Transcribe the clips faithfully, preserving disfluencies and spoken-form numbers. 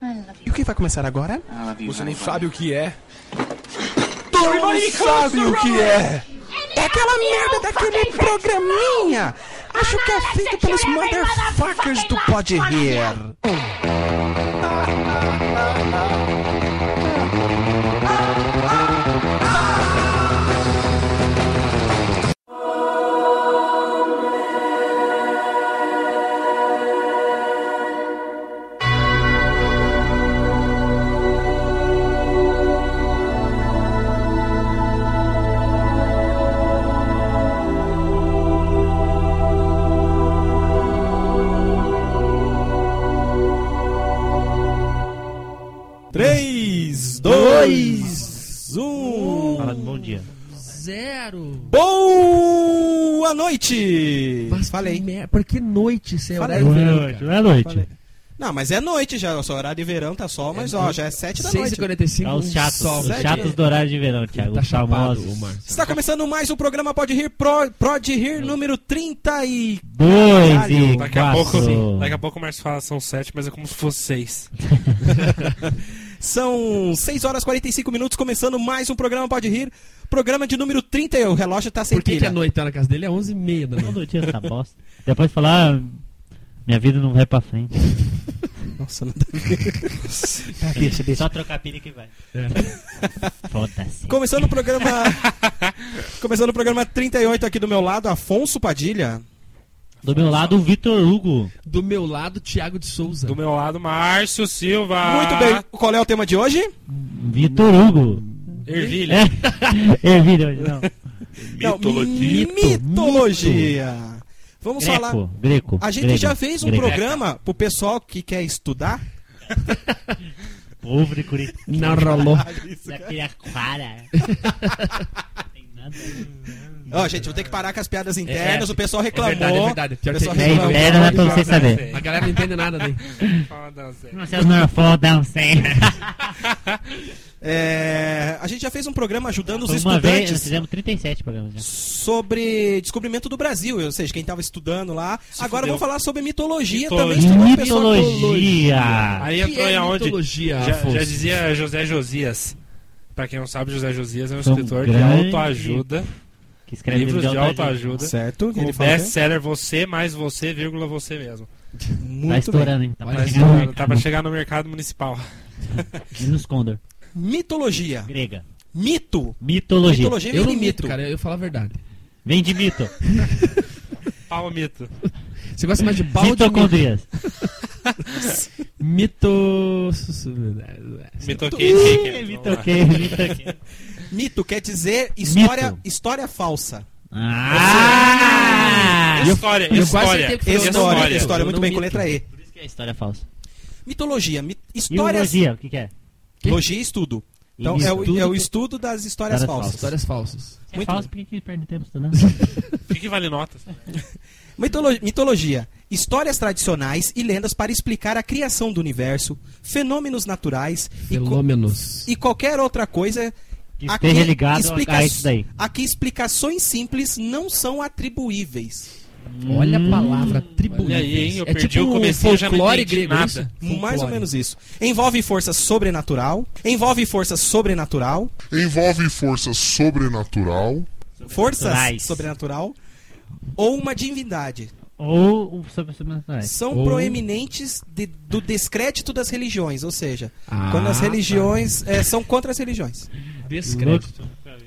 E o que vai começar agora? Você nem sabe o que é. Todo mundo sabe o que é! É aquela merda daquele programinha! Acho que é feito pelos motherfuckers do Pode Rir. três, dois, um. Fala bom dia. Zero. Boa noite! Mas Falei. Mer... Por que noite, seu Falei. horário de Boa verão, noite, cara? boa noite. Falei. Não, mas é noite já. O seu horário de verão tá sol, mas É ó, noite. já é sete da seis noite. e quarenta e cinco, É os chatos, sol. os Sete. chatos do horário de verão, Thiago. Tá Os chapado, famosos. o Márcio. Está começando mais um programa Pode Rir, Pro, Pode Rir número trinta e... Dois Caralho, e Daqui a, quatro. pouco, daqui a pouco o Márcio fala são sete, mas é como se fosse seis. São seis horas e quarenta e cinco minutos, começando mais um programa Pode Rir. Programa de número trinta, e o relógio tá sem Por que, que pilha. a noite tá na casa dele? É onze e meia da noite. Todo dia essa bosta. Depois falar, ah, minha vida não vai pra frente. Nossa, não dá tá, deixa, deixa. Só trocar pilha que vai. É. Foda-se. Começando o programa... Começando o programa trinta e oito aqui do meu lado, Afonso Padilha. Do meu lado, o Vitor Hugo. Do meu lado, Thiago de Souza. Do meu lado, Márcio Silva. Muito bem, qual é o tema de hoje? Vitor Hugo. Ervilha. É, Ervilha hoje, não. Não, Mitologia. mitologia. Vamos Greco, falar... greco. A gente grego, já fez um grego. programa pro pessoal que quer estudar. Ovo de Curitiba. Não rolou. Daquele aquara. Tem nada. Ó, gente, vou ter que parar com as piadas internas. É, o pessoal é reclamou. verdade, é verdade. O Pior pessoal que é. É reclamou. inverno, não é pra você saber. A galera não entende nada daí. Vocês não fodam sem. É, a gente já fez um programa ajudando os Uma vez, nós estudantes fizemos trinta e sete programas já. sobre descobrimento do Brasil, ou seja, quem estava estudando lá. Se Agora fudeu. vamos falar sobre mitologia, Mitologia. também. Estudou o pessoal- Mitologia. Aí O que entrou é em aonde? mitologia, Já, Afonso? já dizia José Josias. Pra quem não sabe, José Josias é um São escritor de grande- autoajuda. Que escreve Livros de autoajuda. autoajuda. Certo, Com ele o fala best-seller Você mais Você, vírgula Você mesmo. Tá muito bem. estourando, hein? Tá Olha Tá, aí. chegando no pra- mercado. tá pra chegar no mercado municipal. E nos Condor. Mitologia. Grega. Mito. Mitologia. Mitologia vem Eu de não mito. mito, cara. Eu falo a verdade. Vem de mito. Pau mito. Você gosta mais de pau ou de mito? Mitocondrias. Mito... Mitoquei. Mitoquei, mitoquei. Mito quer dizer história, Mito. história falsa. Ah! História, eu quase história. tentei que fosse História, História. história, Eu muito não bem, com mito. letra E. Por isso que é história falsa. Mitologia. Mi- histórias... Biologia, o que que é? Logia e estudo. Então Isso. é o, Estudo é o do- estudo das histórias Histórias falsas. Histórias falsas. Se é Muito falso, por que que perde tempo estudando? O que, que vale notas? Mitolo- mitologia. Histórias tradicionais e lendas para explicar a criação do universo, fenômenos naturais e, co- Fenômenos. e qualquer outra coisa Que esteja ligado explica- a isso daí. Aqui explicações simples não são atribuíveis. Olha a palavra atribuíveis. Olha aí, hein? Eu é perdi tipo o um comecinho, já não folclore entendi grego, nada. isso? Mais ou Folclore. menos isso. Envolve força sobrenatural. Envolve força sobrenatural. Envolve força sobrenatural. Forças Sobrenaturais. sobrenatural. Ou uma divindade. Ou o sobre sobrenaturais. São Ou- proeminentes de- do descrédito das religiões. Ou seja, Ah, quando as tá. religiões é, são contra as religiões. Descrédito.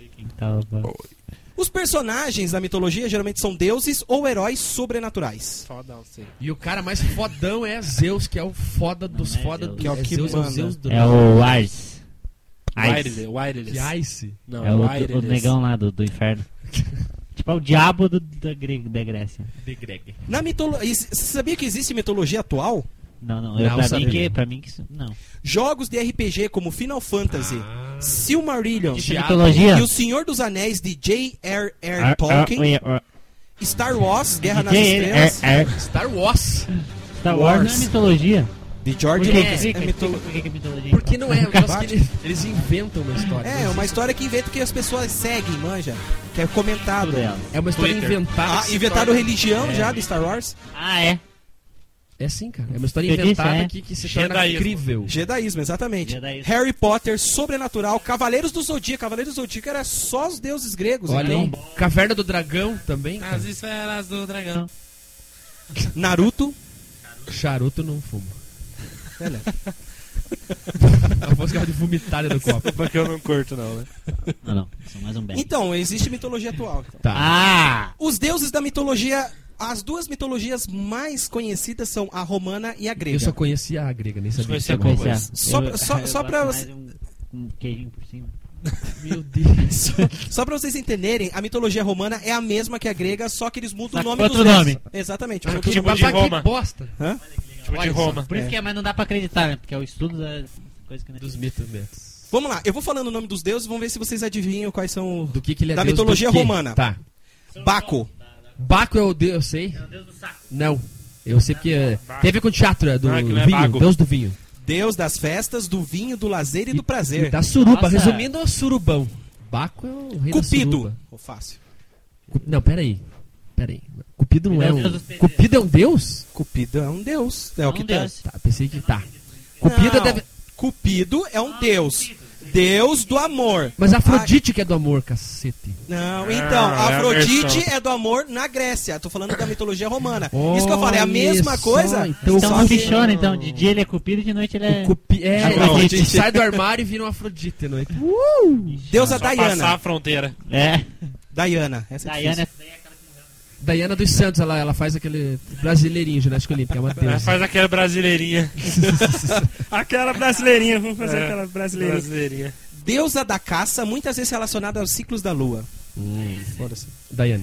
Os personagens da mitologia geralmente são deuses ou heróis sobrenaturais. Fodão, sim. E o cara mais fodão é Zeus, que é o foda dos Não é foda Zeus. do Que é o que Zeus, é o manda. Zeus do É o Ars. Wireless. Ice. Wireless. Ice. Não, É o, wireless. o negão lá do, do inferno. Tipo, é o diabo do, da, Gre- da Grécia. De Greg. Na mitolo... Você sabia que existe mitologia atual? Não, não. Eu, Não, pra, sabia. mim que, pra mim que isso... Não. Jogos de R P G como Final Fantasy, Ah. Silmarillion Isso é Diabo. mitologia? e O Senhor dos Anéis de J R R Ar- Tolkien, ar- ar- Star Wars, Guerra nas J- Estrelas, ar- ar- Star Wars. Star Wars não é Wars. mitologia. de Por George que, Lucas. que, É, que, mitolo- por que que é mitologia? Porque não é, eu gosto Bate. que eles, eles inventam uma história. É, uma história que inventa que as pessoas seguem, manja. Que é comentado. Tudo dela. É uma história Twitter. inventada. Ah, que se inventaram torna- religião É. já do Star Wars? Ah, é? É sim, cara. É uma história Eu inventada disse, é. que, que se torna Jedaísmo. incrível. Jedaísmo, exatamente. Jedaísmo. Harry Potter, sobrenatural, Cavaleiros do Zodíaco. Cavaleiros do Zodíaco era só os deuses gregos. Olha então, aí. Caverna do Dragão também. As cara. esferas do dragão. Naruto. Charuto não fumo. Olha. A voz que de vomitada no copo. Porque eu não curto, não, né? Não, não. Sou mais um bem. Então, existe mitologia atual. Tá. Ah! Os deuses da mitologia... As duas mitologias mais conhecidas são a romana e a grega. Eu só conhecia a grega, nem sabia. conhecia que como? era. Pois é. Só- Eu- só- eu só gosto pra mais você- de Um, um queijinho por cima. Meu Deus. Só pra vocês entenderem, a mitologia romana é a mesma que a grega, só que eles mudam Só o que nome outro dos deuses. nome. Exatamente. Ah, outro tipo nome. de Mas que Roma. bosta. Hã? Tipo de Olha só. Roma. Por isso que é, mas não dá pra acreditar, né? Porque é o estudo da coisa que não é. Dos mitos. Vamos lá, eu vou falando o nome dos deuses, vamos ver se vocês adivinham quais são... Do que, que ele é Da deus mitologia do quê? romana. Tá. Baco. Baco é o deus, eu sei. É o deus do saco. Não. Eu sei porque é, tem a ver com teatro, é do Ah, que não é vinho, bago. deus do vinho. Deus das festas, do vinho, do lazer e do prazer. Da suruba, Nossa. resumindo, é o surubão. Baco é o rei da Cupido. suruba. Oh, fácil. Cu- Não, peraí. Peraí. Cupido não é Cupido é o um... deus dos pedreiros. Cupido é um deus? Cupido é um deus. É o que um tá. deus. Tá, pensei que tá. Cupido Não, deve... Cupido é um deus. Deus do amor. Mas Afrodite que é do amor, cacete. Não, então, Ah, é a Afrodite versão. é do amor na Grécia. Tô falando da mitologia romana. Isso que eu falei, é a mesma Olha coisa. só, então Então só não que- bichona, então. De dia ele é cupido, de noite ele é. O cupi... É, Afrodite. ele sai do armário e vira um Afrodite, não é? Deusa Só passar a Diana. fronteira. É. Diana. Essa é Diana difícil. é. Diana dos Santos, ela, ela faz aquele brasileirinho, ginástica olímpica, é uma É, deusa. faz aquela brasileirinha. Aquela brasileirinha, vamos fazer É, aquela brasileirinha. brasileirinha. Deusa da caça, muitas vezes relacionada aos ciclos da lua. Foda-se. Daiane.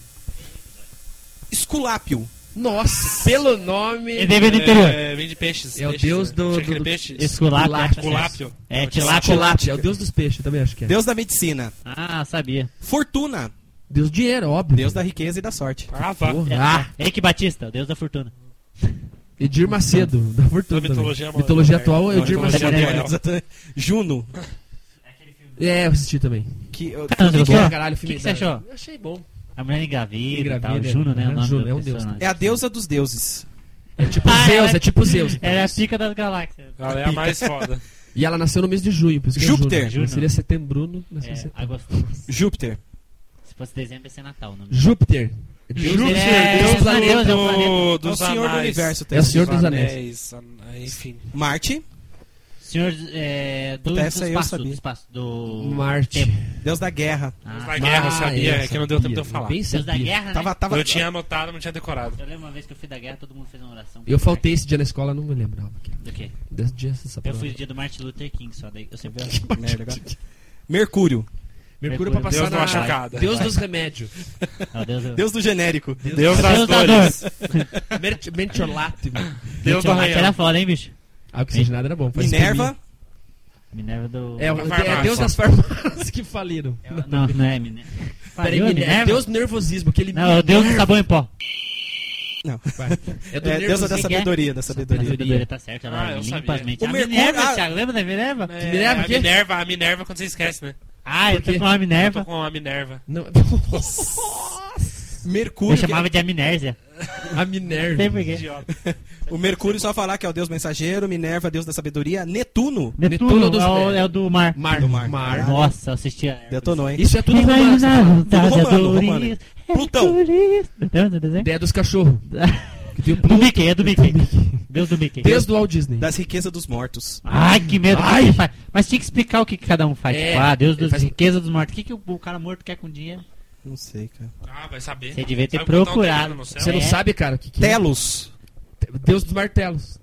Esculápio. Nossa, pelo nome... Ele veio do interior. É, vem de peixes. É o peixes, deus né? do- Tinha do- aquele do- peixe. Esculápio. Esculápio. É, Tilápia. tilápia. Chocolate, é o deus dos peixes, eu também acho que é. Deus da medicina. Ah, sabia. Fortuna. Deus do dinheiro, óbvio. Deus da riqueza e da sorte. Ah, vá. Porra. É, Ah, é. Henrique Batista, o deus da fortuna. Edir Macedo, da Fortuna Da também. mitologia moderna. Mitologia atual é Não, Edir mitologia Macedo. atual. Exatamente. Juno. É, eu assisti também. Que, eu- Ah, você gostou? Caralho, O que, que você da- achou? Eu achei bom. A mulher engravida e tal. Engravida, Juno, né? é. O nome Juno, do é um deus. personagem. é a deusa dos deuses. É tipo Ah, Zeus, ela- é tipo Zeus. então. Ela é a pica das galáxias. Ela é a mais foda. E ela nasceu no mês de junho, por isso que Júpiter. é Juno. Seria setembro, nasceu em É, setembro. agosto. Júpiter. Se fosse dezembro, ia ser Natal. Não. Júpiter. Júpiter, é- Deus, é do, planeta, é o planeta. do, É o dos senhor do anéis. universo. É o senhor dos Anéis, an- enfim. Marte. Senhor é, do, do Essa eu espaço, sabia. do espaço, do Marte. tempo. Deus da guerra. Deus Ah, da guerra, eu Ah, sabia, é, é que não deu tempo de eu sabia, falar. bem Deus da sabia. guerra, né? Tava, tava, Eu tinha anotado, não tinha decorado. Eu lembro uma vez que eu fui da guerra, todo mundo fez uma oração. Eu faltei esse dia na escola, não me lembrava. Do quê? Desse dia, essa Eu prova. fui no dia do Martin Luther King, só daí eu sempre Merda, agora. Mercúrio. Mercúrio pra passar Deus na... da machucada. Deus dos remédios. Não, Deus, do- Deus do genérico. Deus das Deus da dores. dor. Mer- Mertiolate. Deus do Gente, era arranhão. foda, hein, bicho? Ah, o oxigenado era bom. faz Minerva. Minerva do... É, o- Da é farmácia. Deus das farmácias que faliram. Não, não é Minerva. Peraí, Faliu a Minerva. É Minerva? Deus do nervosismo, que ele... Não, é o Deus do sabão em pó. Não. É do É deusa da nervosismo. sabedoria, da sabedoria. Sabedoria tá certo, ela Ah, eu limpa sabia. as mentes. O A Mercúrio- Minerva, ah. Thiago, lembra da Minerva? É, Minerva, a o quê? Minerva, a Minerva quando você esquece, né? Ah, eu Por quê? tô com uma Eu Minerva. tô com a Minerva. Não. Mercúrio. Eu chamava de Aminérsia. A Minerva. Não sei por quê. Idiota. O Mercúrio, só falar que é o deus mensageiro. Minerva, deus da sabedoria. Netuno. Netuno Netuno dos- é o, é o do mar. Mar. Do mar. Mar. Nossa, eu assistia. Detonou, hein? Isso é tudo romano. Imaginar Tudo romano, Dores, romano. Plutão. Dores. Lembra do desenho? Ideia dos cachorros. Que tem o Do Pluto. Mickey, é do Mickey. Deus do Mickey. Deus do Walt Disney. Das riquezas dos mortos. Ai, que medo. O que Ai. que faz? Mas tinha que explicar o que, que cada um faz. É, Tipo, ah, Deus ele dos faz- riqueza dos mortos. O que, que o, o cara morto quer com dinheiro? Não sei, cara. Ah, vai saber. Você devia ter Sabe botar um procurado. terreno no céu? Você não É. sabe, cara, o que, que é? Telos. Deus dos martelos.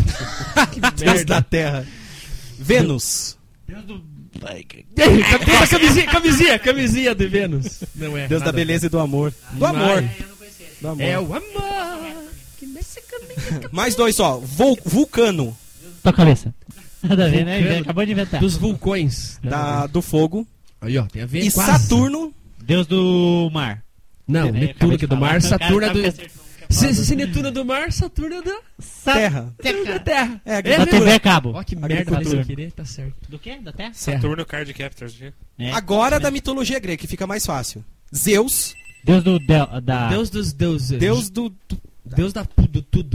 Deus da terra. Vênus. Deus do... Deus da camisinha, camisinha, camisinha de Vênus. Não é. Deus da nada. beleza e do amor. Do Não amor. é. Do amor. É o amor. Que nesse caminho. Mais dois só. Vul- Vulcano. Tua cabeça. Nada a ver, né? Vulcano. Ele acabou de inventar. Dos vulcões. Da, do fogo. Aí, ó, tem a ver E quase. Saturno. Deus do mar. Não, É, Netuno acabei que é de do falar. mar, O cara Saturno é sabe do... que acertou. Se, se Netuno é do mar, Saturno é da... Terra. Da terra. É, É Da T agricultura. V a cabo. Ó, que merda, Agricultura. sem querer, tá certo. Do quê? Da Terra? Saturno Card Captors, viu? É. Agora da mitologia grega, que fica mais fácil. Zeus. Deus do... Del, da... Deus dos deuses. Deus do... do- Deus da, do tudo.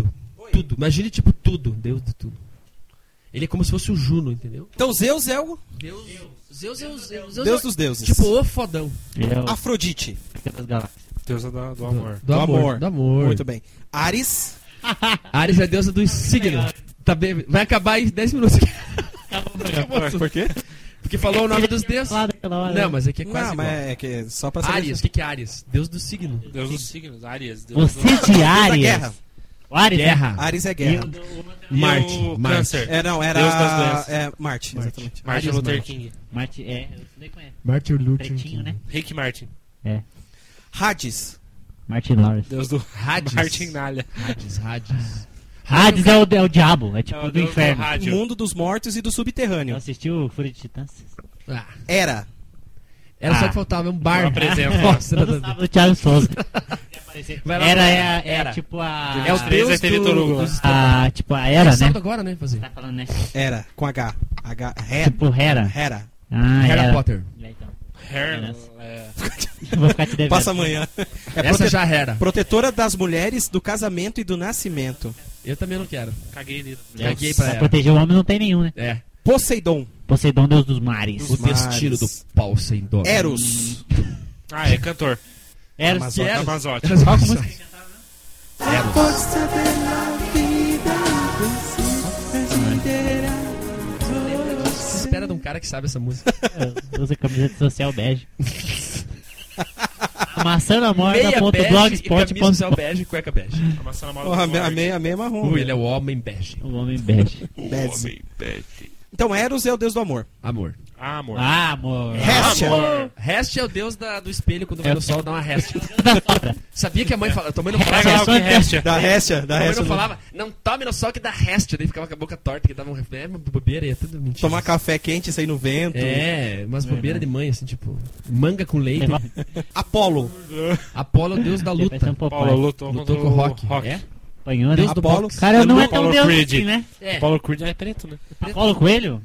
tudo. Imagine, tipo, tudo. Deus de tudo. Ele é como se fosse o Juno, entendeu? Então Zeus é o Deus, Zeus é o Zeus, Zeus Deus é, dos deuses. tipo, o fodão. Ele é o Afrodite. das galáxias. Deusa da- do amor. Do, Do amor, amor. Do amor. Muito bem. Ares. Ares é a deusa dos signos. Tá bem, vai acabar em dez minutos. Por quê? Porque falou o nome dos deuses. Lá daquela hora. Não, mas aqui é quase Não, igual. mas é que é só pra saber. Ares, o que, que é Ares? Deus do signo. Deus dos signos, Áries. Deus Você do... de Deus da Ares. guerra. O Ares, né? Guerra. Ares é guerra. E Marte. o Marte. Câncer. É, não, era. Deus das doenças. É, Marte, exatamente. Martin Ares, Luther Marte. King. Marte, é, eu nem conheço. Martin Luther Pretinho, né? Rick Martin. É. Hades. Martin Lawrence. Deus do Hades. Martin Nalha. Hades, Hades. Hades é o, é o diabo, é tipo É o do Deus do inferno. rádio. Mundo dos mortos e do Não subterrâneo. assistiu Fúria de Titãs? Ah, Era. era só Ah. que faltava um bar. Não apresenta. Nossa, Todo nada a ver. sábado o Thiago Souza. Vai lá, Era, vai lá. é, é Era. tipo a... É o Três Deus vai ter do, Vitor Hugo lá. dos a... Tipo a Era, É né? sábado agora, né? Fazer. Tá falando, né? Era. Com H. H. He- Tipo Hera. Hera. Ah, Harry Hera. Potter. É, então. Hair, é, Vou ficar te devendo. Passa amanhã. É Essa prote- já era. protetora das mulheres, do casamento e do nascimento. Eu também não quero. caguei nisso. Caguei pra Pra ela. proteger o homem não tem nenhum, né? É. Poseidon. Poseidon, deus dos mares. O destino do pau sem dó. Eros. Ah, é cantor. Eros. Amazon- Eros. Amazote. Qual que é a música? O que se espera de um cara que sabe essa música? Usa camiseta social bege. Amassando a Meia bege e morda.blogspot camisa social bege e cueca bege. Amassando a moda Porra, a do meia, a norte. meia, a meia é marrom. Uh, ele é o homem bege. O homem bege. Beze. Então, Eros é o deus do amor. Amor. Ah, amor. Ah, amor. Hestia. Rest é o deus da- do espelho quando vai É. no sol, dá uma rest. Da sombra. Sabia que a mãe falava, tua mãe não Pega falava, lá o que resta. Da Hestia. Da a mãe Hestia. não falava, não tome no sol que dá rest, daí ficava com a boca torta, que dava um é uma bobeira, e é tudo mentira. Tomar café quente e sair no vento. É, umas bobeiras de mãe, assim, tipo, manga com leite. Leva- Apolo. Apolo é o deus da Vai ser luta. um pouco Paulo mais. lutou, Lutou contra com o o rock. É? Apanhou, né? Deus do Apolo. boxe. Cara, não é Paulo tão deus Creed. assim, né? É. Paulo Creed é preto, né? Apolo Coelho?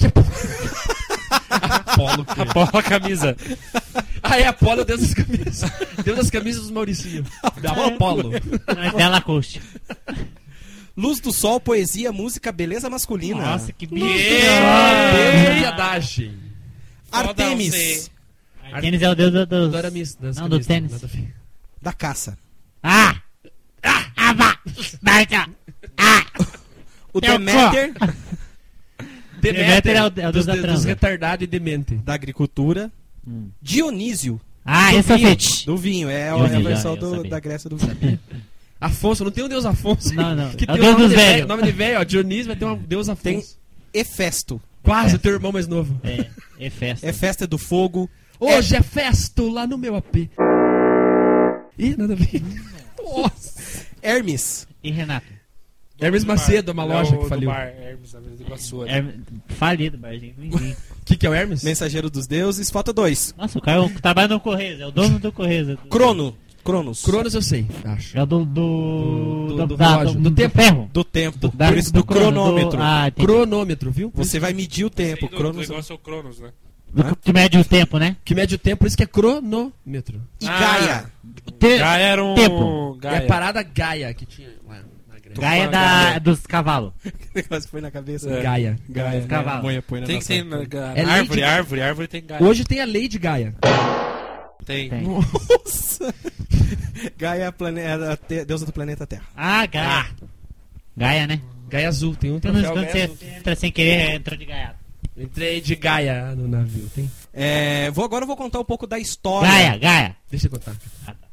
Apolo. Apolo a camisa. Ah, é Apolo, deus das camisas. Deus das camisas dos Mauricinho. Da Apolo. Não, é Bela Coast. Luz do sol, poesia, música, beleza masculina. Nossa, que bicho. Deus da viadagem. Artemis. Tênis é o deus do... do- Do Aramis, das Não, do camisas, tênis. nada a ver. Da caça. Ah! Ah! Ah! vá! Marca! Ah! O Teu Deméter. Deméter é o- é o deus dos, da dos transa. retardados e demente. Da agricultura. Hum. Dionísio. Ah, do esse é vinho. fete. Do vinho. É, a- Eu é a vi, versão já, eu do- sabia. da Grécia do vinho. Afonso, não tem um deus Afonso? Não, não. Que É o tem deus nome dos de velho. velhos. Nome de velho, ó. Dionísio vai ter um deus Afonso. Tem Hefesto. Quase o teu irmão mais novo. É, é festa. É festa do fogo. Hoje é festo lá no meu A P. Ih, nada a ver. Nossa. Hermes. E Renato? Hermes Macedo, uma É loja o que do faliu. bar, Hermes, da Avenida do Iguaçu. né? É falido, barzinho. Enfim. O que, que é o Hermes? Mensageiro dos deuses. Falta dois. Nossa, o cara trabalha no Correios, é o dono do Correios. Crono. Cronos. Cronos eu sei, acho. É o do. Do, Do- do, do da- relógio, do, do tempo. ferro. Do tempo. Da- Por isso do, crono, cronômetro. do- ah, entendi. Cronômetro, viu? Você vai medir o tempo. Sim, do- do Cronos. negócio é o Cronos, né? Do que mede o tempo, né? Que mede o tempo, por isso que é cronômetro. E Ah. Gaia. Te- Gaia era um... Tempo. É Gaia. a parada Gaia que tinha lá na Grécia. Gaia da, Gaia. dos cavalos. O negócio foi na cabeça. É. Gaia. Gaia. Cavalo. Mãe, põe na Tem que nossa- ter na, ga- É árvore, lei de- árvore, árvore tem Gaia. Hoje tem a lei de Gaia. Tem. Tem. Nossa. Gaia é a, plane... é a te- deusa do planeta Terra. Ah, Gaia. Gaia, né? Gaia azul, tem um Quando, troféu quando Gaia você azul. entra sem querer, entrou de gaiato. Entrei de Gaia no navio, tem? É, vou, agora eu vou contar um pouco da história. Gaia, Gaia. Deixa eu contar.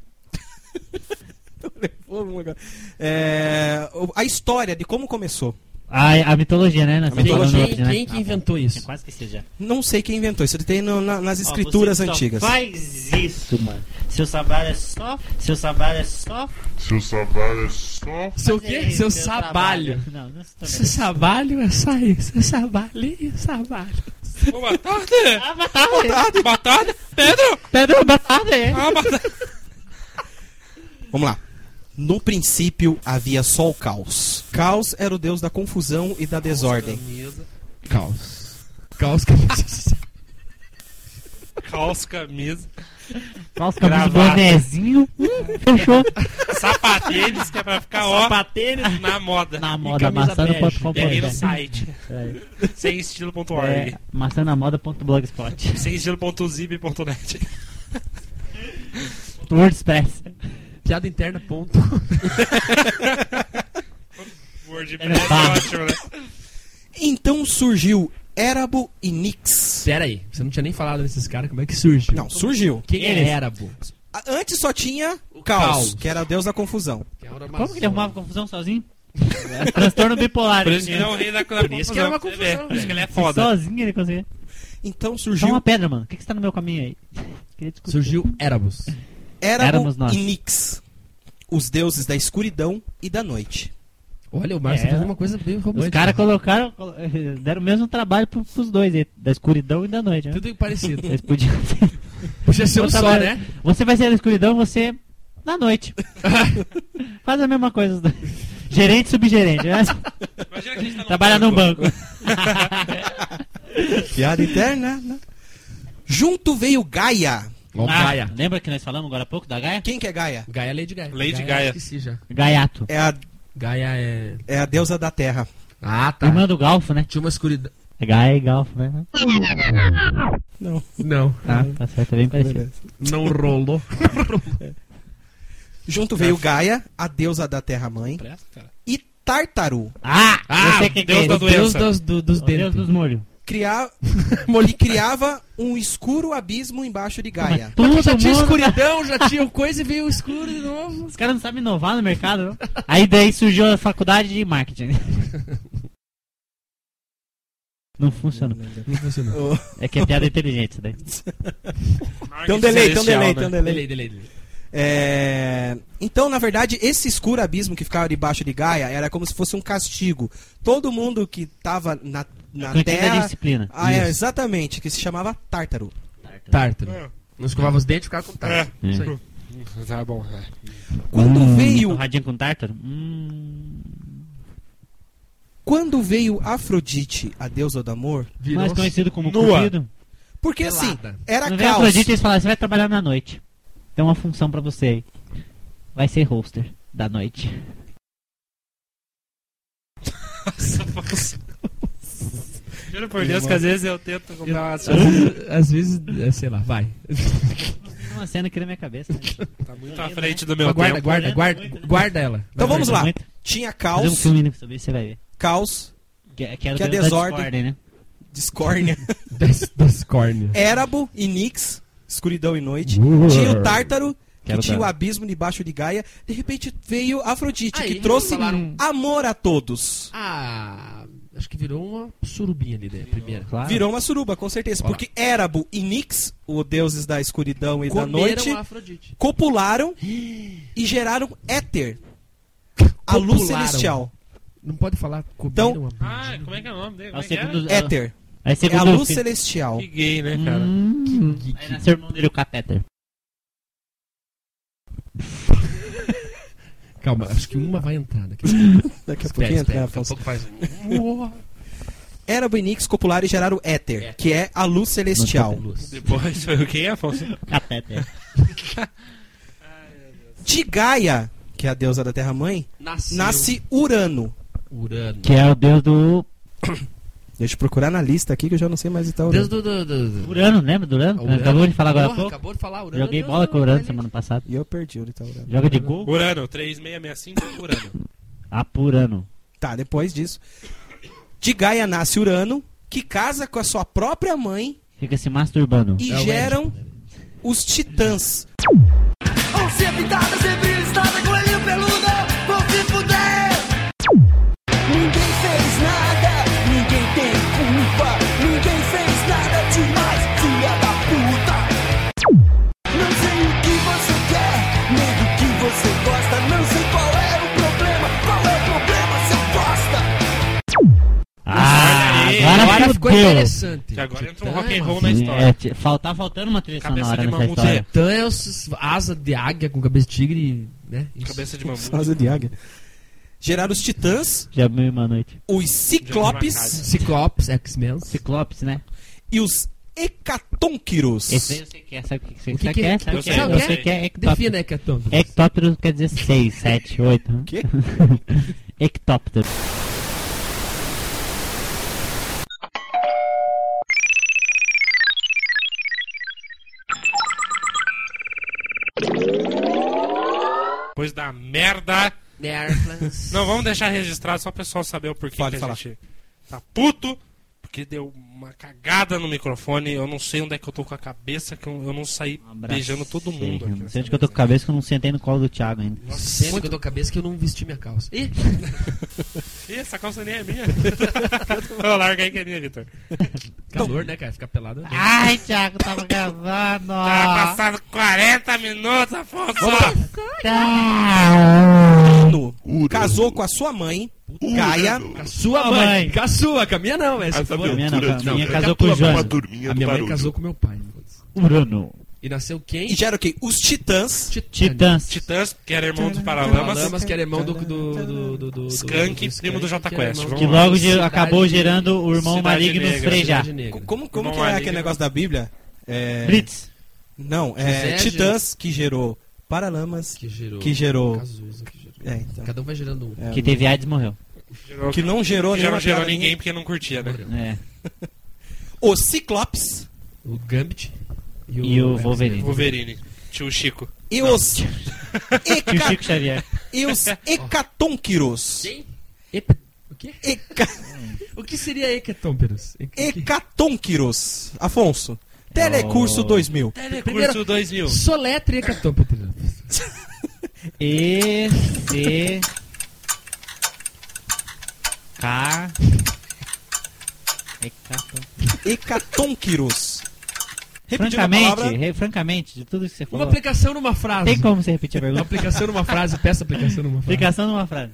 É, o- a história de como começou. A, a mitologia, né? Nós A estamos falando mitologia. Quem, hoje, né? quem que Ah, inventou bom. isso? Eu quase esqueci já. Não sei quem inventou isso. Tem no- na- nas Ó, escrituras você só antigas. Faz isso, mano. Seu trabalho é só. Seu trabalho é só. Seu trabalho é só. Seu fazer quê? Seu seu sabalho. Não, não estou Seu sabalho é só isso. Seu sabalho e sabalho. Ô, batata! Ah, batata! Batata! Batata! Pedro! Pedro, batata! é. Ah, batata! Vamos lá. No princípio havia só o caos. Caos era o deus da confusão e da desordem. Caos. Caos que Calça, camisa, Calça, camisa, Gravata. bonezinho. Hum, fechou. sapatênis, que é pra ficar, ó, Sapatênis. na moda. Na E moda, camisa maçã ponto bege. com ponto E aí b no r. site, É, sem estilo ponto org, é, maçanamoda ponto blogspot. sem estilo ponto zip ponto net. WordPress. Piada interna, ponto. WordPress é Bah. ótimo, né? Então surgiu Érabo e Nix. Pera aí, você não tinha nem falado desses caras, como é que surge? Não, surgiu. Quem Eles. é Érabo? A- Antes só tinha O Caos, Caos. que era o deus da confusão. Como que ele arrumava confusão sozinho? É, transtorno bipolar. Por isso que ele é o rei da, da Por isso que era uma confusão, você vê. confusão, Por isso que ele é Se foda. Sozinho ele conseguia. Então Só surgiu uma pedra, mano. O que, que você tá no meu caminho aí? Queria discutir. Surgiu Érabos. Érabo Éramos nós. e Nix, os deuses da escuridão e da noite. Olha, o Márcio É. tá fazendo uma coisa bem Os romântica. caras colocaram, colo- deram o mesmo trabalho pro, pros dois, aí, da escuridão e da noite, né? Tudo parecido. Eles podiam ter. Podia ser um Vou só, trabalhar- né? Você vai ser da escuridão, você na noite. Faz a mesma coisa. os dois. Gerente e subgerente, né? Imagina que a gente tá Trabalha num banco. Piada interna, né? Junto veio Gaia. Ó, Ah, Gaia. lembra que nós falamos agora há pouco da Gaia? Quem que é Gaia? Gaia é Lady Gaia. Lady Gaia. Esqueci já. Gaiato. É a, Gaia é... é a deusa da terra. Ah, tá. Irmã do Galfo, né? Tinha uma escuridão. É Gaia e Galfo, né? Não. Não. Tá, tá certo, é bem parecido. Beleza. Não rolou. Junto veio Gaia, a deusa da terra-mãe, Presta, cara. e Tártaro, Ah! Ah, você que Deus que da é? doença. Deus dos, do- dos O Deus dentes. dos molhos. cria... que criava um escuro abismo embaixo de Gaia. Todo Mas já tinha mundo- escuridão, já tinha coisa e veio o escuro de novo. Os caras não sabem inovar no mercado, não? Aí daí surgiu a faculdade de marketing. Não funciona. Não funcionou. É que é piada inteligente isso daí. Tem um delay, tem um delay, tem um delay. Delay, delay, delay. É, Então, na verdade, esse escuro abismo que ficava debaixo de Gaia era como se fosse um castigo. Todo mundo que tava na, na Conhecida Terra... disciplina. Ah, é, Isso. exatamente, que se chamava Tártaro. Tártaro. É. Não escovava os dentes, ficava com tártaro. É. Isso aí. Tá bom. é. Quando Hum, veio... torradinha com tártaro? Hum, Quando veio Afrodite, a deusa do amor... Virou mais conhecido como nua. Cupido. Porque assim, Pelada. era Não vem caos. Afrodite e eles falaram, você vai trabalhar na noite. Tem uma função pra você aí. Vai ser hoster da noite. Nossa, moça. Juro por Deus que às vezes eu tento comprar uma Às vezes, às vezes, é, sei lá, vai. Uma cena aqui na minha cabeça. Né? Tá muito à frente do meu Mas guarda, tempo. guarda, Olhando guarda, muito, né? guarda ela. Então vamos lá. Muito. Tinha Fazer um caos, filme sobre isso, você vai ver. caos, Que, que era Que o é Deus da desordem. discordem, né? discórdia, Das, das córneas. Érabo e Nix, escuridão e noite. Uou. Tinha o Tártaro, que Quero tinha o dar. abismo debaixo de Gaia. De repente veio Afrodite, Aí, que trouxe falaram- amor a todos. Ah, acho que virou uma surubinha ali, né? Primeira. Claro. Virou uma suruba, com certeza. Ó. Porque Érabo e Nix, os deuses da escuridão e da Comeram noite, a Afrodite. copularam e geraram éter, a luz Copularam. celestial. Não pode falar Então- comeram uma Ah, como é que é o nome dele? É Como o é que é? segundo. Éter, Aí é a segundo luz filho. celestial. Que gay, né, cara? Hum, aí nasceu o irmão dele, o catéter. Calma, acho que uma vai entrar daqui. Daqui a Espera, pouquinho espera, entra, daqui a Afonso. pouco faz um... Érabo e Nix copularam e geraram éter, Éter. que é a luz celestial. Luz. Depois foi o quem, Afonso? Catéter. De Gaia, que é a deusa da Terra-mãe, Nasceu nasce Urano. Urano. Que é o deus do. Deixa eu procurar na lista aqui que eu já não sei mais então. Deus do... do, do, do... Urano, lembra do Urano? Urano. Acabou de falar agora há Porra, pouco. Acabou de falar, Urano. Joguei Deus bola do- com o Urano ele- semana passada. E eu perdi onde tá Urano. Joga de gol? Urano, três seis seis cinco, Urano. Apurano. Tá, depois disso. De Gaia nasce Urano, que casa com a sua própria mãe Fica se masturbando. e É o geram os titãs. Onça pintada, sempre listada, coelhinho peludo, vão se fuder! Ninguém fez nada, ninguém tem culpa, ninguém fez nada demais, filha da puta! Não sei o que você quer, nem do que você gosta, não sei qual é o problema, qual é o problema, seu bosta! Ah, aí, agora, Agora ficou fudeu. interessante. Que agora entrou um Titã, rock and roll mano. na É, história. t- fal- tá faltando uma trilha Cabeça sonora de nessa mamute. história. Titã é os asa de águia com cabeça de tigre, né? Isso. Cabeça de mamute. Asa de águia. Geraram os titãs, Já meio uma noite. os ciclopes Já vi uma Ciclopes, X-Men. Ciclopes, né? e os Hecatonquirus. Esse aí eu sei que é. Sabe o que você O que que que é? quer? Sabe Eu o que sei, é? eu Eu sei. sei que é ectóptero. Defina Hecaton. Ectóptero quer dizer seis, sete, oito. Quê? Ectóptero. Depois da merda. Nerflans. Não, vamos deixar registrado só o pessoal saber o porquê Pode que a falar. gente tá puto. Porque deu uma cagada no microfone. Eu não sei onde é que eu tô com a cabeça, que eu, eu não saí Um abraço. beijando todo mundo. Sei, aqui Não sei onde nessa que eu tô com a cabeça que eu não sentei no colo do Thiago ainda. Nossa, Sendo muito... que eu tô com a cabeça que eu não vesti minha calça. Ih, Ih, essa calça nem é minha. Eu larga aí que é minha, Vitor. calor, né, cara? Ficar pelado. é bem. Ai, Thiago, tava gravando. Tá passando quarenta minutos, Afonso. Urano casou com a sua mãe, Gaia. Com a sua Sua mãe. mãe. Com a sua, com a minha não. Essa Ah, foi tá a minha não, altura a de- minha não, casou é com o uma Jonas. turminha A do minha mãe barulho. casou com meu pai. Urano. E nasceu quem? E gera o quê? Os Titãs. Titãs. Titãs, que era irmão dos Paralamas. Lamas, que era irmão do... do, do, do, do Skunk, do primo do Jota que era Quest. irmão Vamos Que do- lá. logo ge- Cidade- acabou gerando o irmão Cidade maligno Negra, Frejá. Cidade Negra. Como, como Irmão que é maligno. aquele negócio da Bíblia? É... Blitz. Não, é José Titãs que gerou Paralamas. Que gerou... Que gerou- Cazuza, que gerou... É, então. Cada um vai gerando um. É, Que teve AIDS e morreu. Gerou- Que não gerou que já não nenhuma gerou piada ninguém minha. porque não curtia, né? É. O Ciclopes O Gambit E o Wolverine. Wolverine. Tio Chico. e os, E o Eca... Chico Xavier. e os Hecatonquirus. Quem? Ep- O quê? Eca... O que seria Hecatomperus? Hecatonquirus. Afonso. Telecurso dois mil. Telecurso dois mil. Soletre Hecatomperus. E, C, K, Hecaton. Hecatonquirus. Repetindo a Francamente, palavra. re- francamente, de tudo que você Uma falou, aplicação numa frase. tem como você repetir a Uma pergunta? aplicação numa frase. Peça aplicação numa frase. Explicação numa frase.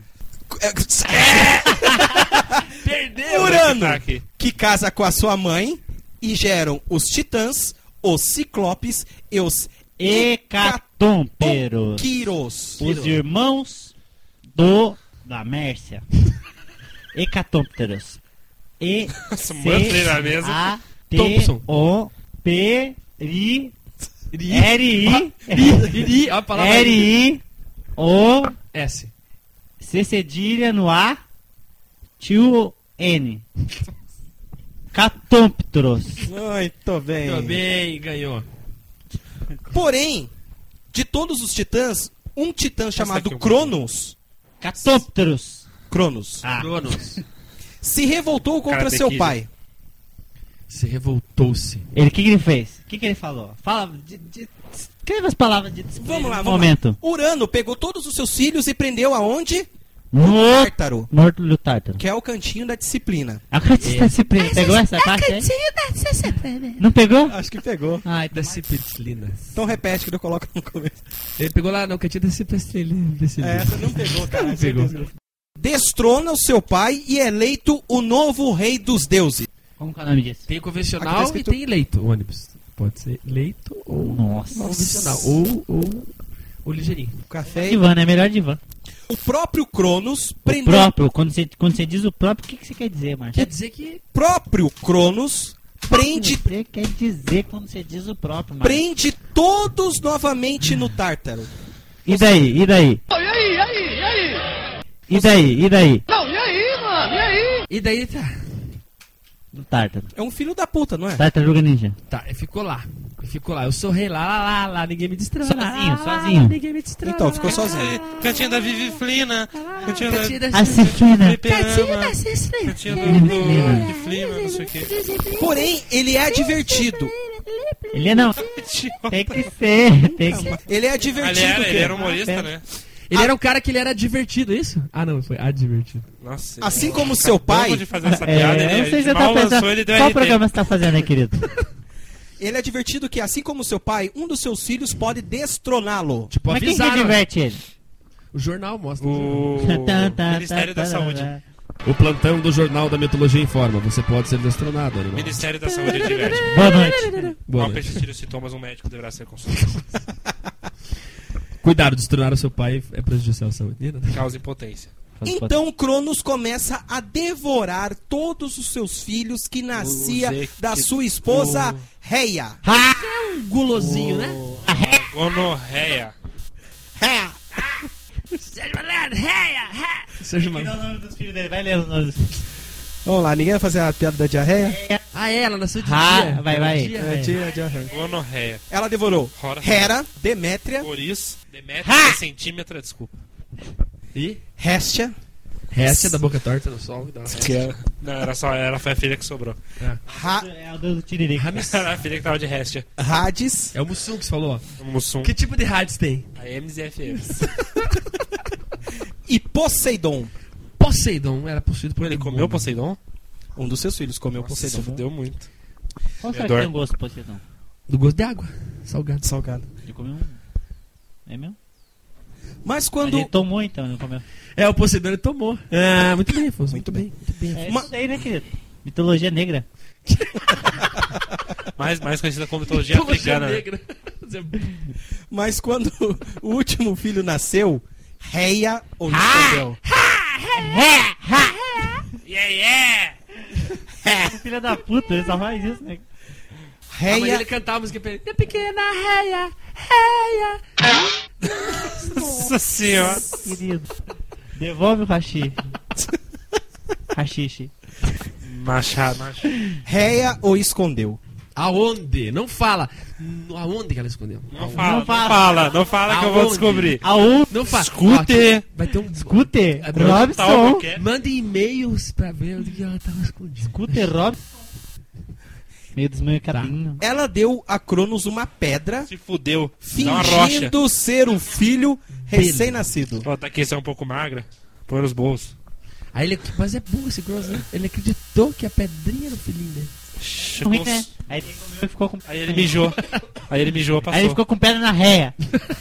Perdeu! Urano, Tá aqui. que casa com a sua mãe e geram os Titãs, os Ciclopes e os Hecatomperos. Hecatonquirus. Os irmãos do da Mércia. Hecatomperos. E Nossa, mantra na mesa. A T Thompson. O P I Iri. R I Iri. A palavra R I O S. C cedilha no A tio N. Catópteros. Muito bem. Muito bem, ganhou. Porém, de todos os titãs, um titã chamado aqui um Cronos, Catópteros. Cronos Ah, Cronos se revoltou contra Karate seu Kid. pai. se revoltou-se. ele, o que, que ele fez? O que, que ele falou? Fala, de, de, escreva as palavras de Vamos lá, no vamos momento. lá. Urano pegou todos os seus filhos e prendeu aonde? No Tártaro, Morto do Tártaro. que é o cantinho da disciplina. A Catista se pre- pegou essa parte aí? Não pegou? Acho que pegou. Ai, Da Cipetlina. Então repete que eu coloco no começo. Ele pegou lá no cantinho da Cipetlina. É, essa não pegou, cara. Não pegou. Destrona o seu pai e é eleito o novo rei dos deuses. como que é o nome disso? Tem Aqui convencional tá escrito- e tem leito, o ônibus. Pode ser leito ou Nossa. convencional. Ou, ou, ou ligeirinho. O café e... Ivan, é melhor de Ivan. O próprio Cronos O prendeu... próprio, quando você, quando você diz o próprio, o que, que você quer dizer, Marcos? Quer dizer que próprio Cronos prende, Você quer dizer quando você diz o próprio, Marcos? prende todos novamente no Tártaro. E daí? E daí? E aí, e aí, e aí? E daí? E daí? Não, e aí, mano? E aí? E daí tá. No Tártaro. É um filho da puta, não é? Tartaruga Ninja. Tá, e ficou lá. E ficou lá. Eu sou rei lá, lá, lá, lá. Ninguém me destrói. Sozinho, lá, lá, sozinho. lá, Ninguém me destrói. Então, lá, ficou lá, sozinho. Cantinho da Vivi Flina. Cantinho da Cantinho da A Cifrina. Fliperama. Cifrina. Cantinho do, do de Flina, não sei o que. Porém, ele é advertido. Ele é não. Tem que ser. Tem que... Ele é Ele advertido era, que ele era humorista, né? Ele era um cara que ele era divertido, é isso? Ah, não, foi advertido. Nossa. assim como seu Acabamos pai, de fazer essa piada, É, eu não ele sei se você tá mal lançou, pensando. ele deu Qual R T. programa você tá fazendo aí, querido? ele é advertido que assim como seu pai, um dos seus filhos pode destroná-lo. Tipo, Mas quem que avisaram. diverte ele? O jornal mostra. O Tan, tan, Ministério tan, da tan, Saúde. tan. O plantão do Jornal da Mitologia informa. Você pode ser destronado, animal. Ministério da Saúde adverte. Boa noite. Boa Ao noite. persistir os sintomas, um médico deverá ser consultado. Cuidado, destronar o seu pai é prejudicial à saúde. Causa impotência. fazer foto. Então Cronos começa a devorar todos os seus filhos que nascia Os da equi- sua esposa o- Reia. Um gulosinho, né? Gonorreia. Reia. Seja Não, uma... o nome dos filhos dele, vai ler os nomes. Vamos lá, ninguém vai fazer a piada da diarreia? Ah, é, ela nasceu de Ah, dia. vai, vai. Dia, É, é. dia- diarreia. Gonorreia. Ela devorou Hora. Hera, Demétria, Oris. Demétria. Centímetra, desculpa. E? Hestia, Resta da boca torta no sol. Dá uma resta. Que era- Não, era só. Ela foi a filha que sobrou. Ra É o dedo do Tiririca. Era a filha que tava de Restia. Hades, É o Mussum que você falou, ó. O Mussum. Que tipo de rádios tem? A M's e F M's. e Poseidon. Poseidon era possuído por Ele demônio. comeu Poseidon? Um dos seus filhos comeu Nossa, Poseidon. fudeu muito. Qual será que Edor. tem um gosto, Poseidon? Do gosto de água. Salgado. Salgado. Ele comeu um... É mesmo? Mas Mas quando... ele tomou então, não comeu. É, o Poseidon ele tomou. Ah, muito bem, Afonso. Muito Muito bem. Muito bem. É Uma- isso daí, né, querido? Mitologia negra. Mais, mais conhecida como mitologia Como você é africana. né? negra. Você é- Mas quando o último filho nasceu, Reia ou escondeu? Yeah, yeah! Filha da puta, ele só faz isso, né? Ah, mas Reia... ele cantava a música pra ele. Minha pequena reia, reia. Nossa senhora. Querido. Devolve o hashi. Hashishi. Machado. Machado. Reia ou escondeu? Aonde? Não fala. N- Aonde que ela escondeu? Não fala, não fala. fala, não fala que eu vou Aonde? descobrir. Aú, Não fala. Escute. Ó, vai ter um... Scooter, É, Tal Robson. qualquer. Manda e-mails pra ver onde que ela tava escondida. Scooter, Robson. Meio desmanhacadinho. Ela deu a Cronos uma pedra, Se fudeu. Dá uma rocha. fingindo ser um filho recém-nascido. Ó, tá aqui, você é um pouco magra. Põe nos bolsos. Aí ele... Mas é burro esse grosso, né? Ele acreditou que a pedrinha era o filhinho dele. Chegou- Ruim, né? Aí ele comeu e ficou com... Aí ele mijou. Aí ele mijou, passou. Aí ele ficou com pedra na réia.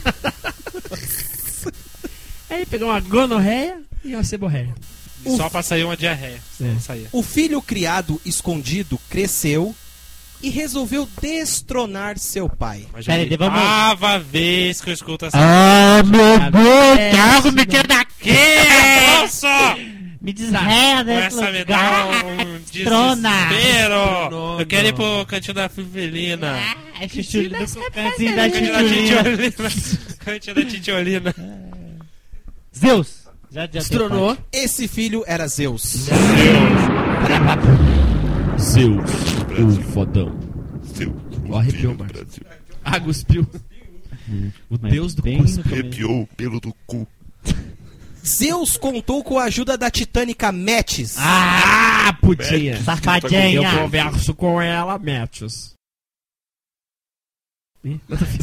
Aí ele pegou uma gonorreia e uma ceborreia. Só pra sair uma diarreia. É. Não saía. O filho criado escondido cresceu e resolveu destronar seu pai. Mas Pera aí, já vamos- oitava vez que eu escuto essa. Ah, meu Deus! É, Thiago, isso me não. tira daqui! Nossa! Me desreda Com desse essa me lugar! dá um Destrona. desespero. Não, Eu quero ir não. pro cantinho da Fivelina. É chuchulho do cantinho da Cantinho da chuchulina. Titiolina. Cantinho da Titiolina. Zeus! Já, já deu Destronou. parte. Esse filho era Zeus. Zeus, o fodão. Ó, arrepiou, Marcos. Ah, cuspiu. O Mas deus do bem cuspe. no começo. Arrepiou o pelo do cu. Zeus contou com a ajuda da titânica Metis. Ah, putinha. Eu Safadinha! converso com ela, Metis. Ih,